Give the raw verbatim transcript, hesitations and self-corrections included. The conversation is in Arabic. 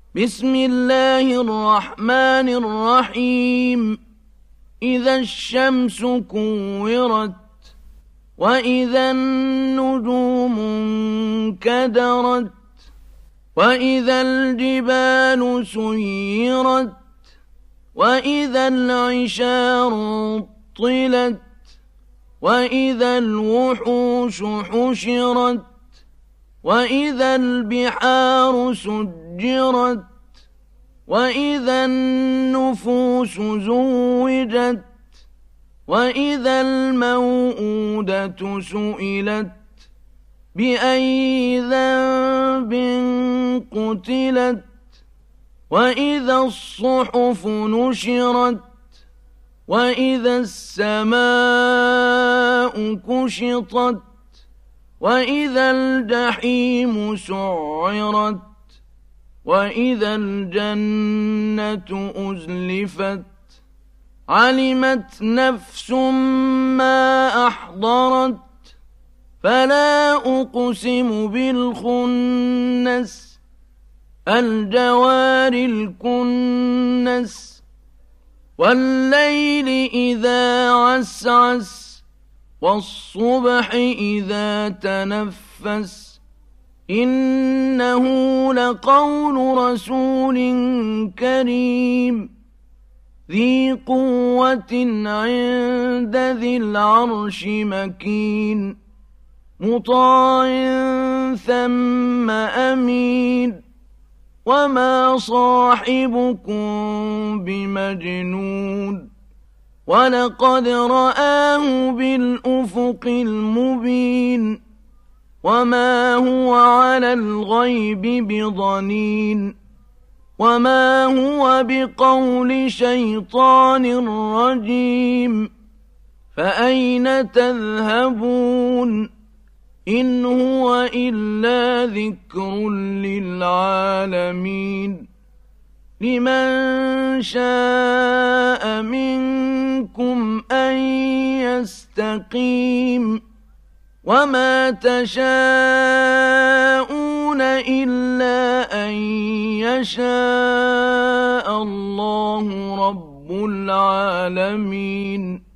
بسم الله الرحمن الرحيم إذا الشمس كورت وإذا النجوم انكدرت وإذا الجبال سيرت وإذا العشار عطلت وإذا الوحوش حشرت وإذا البحار سجرت وإذا النفوس زوجت وإذا الموءودة سئلت بأي ذنب قتلت وإذا الصحف نشرت وإذا السماء كشطت وإذا الجحيم سعرت وإذا الجنة أزلفت علمت نفس ما أحضرت فلا أقسم بالخنس الجوار الكنس والليل إذا عسعس والصبح إذا تنفس إنه لقول رسول كريم ذي قوة عند ذي العرش مكين مطاع ثم أمين وما صاحبكم بمجنون ولقد رآه بالأفق المبين وما هو على الغيب بضنين وما هو بقول شيطان رجيم فأين تذهبون إن هو إلا ذكر للعالمين لمن شاء منكم أن يستقيم وما تشاءون إلا أن يشاء الله رب العالمين.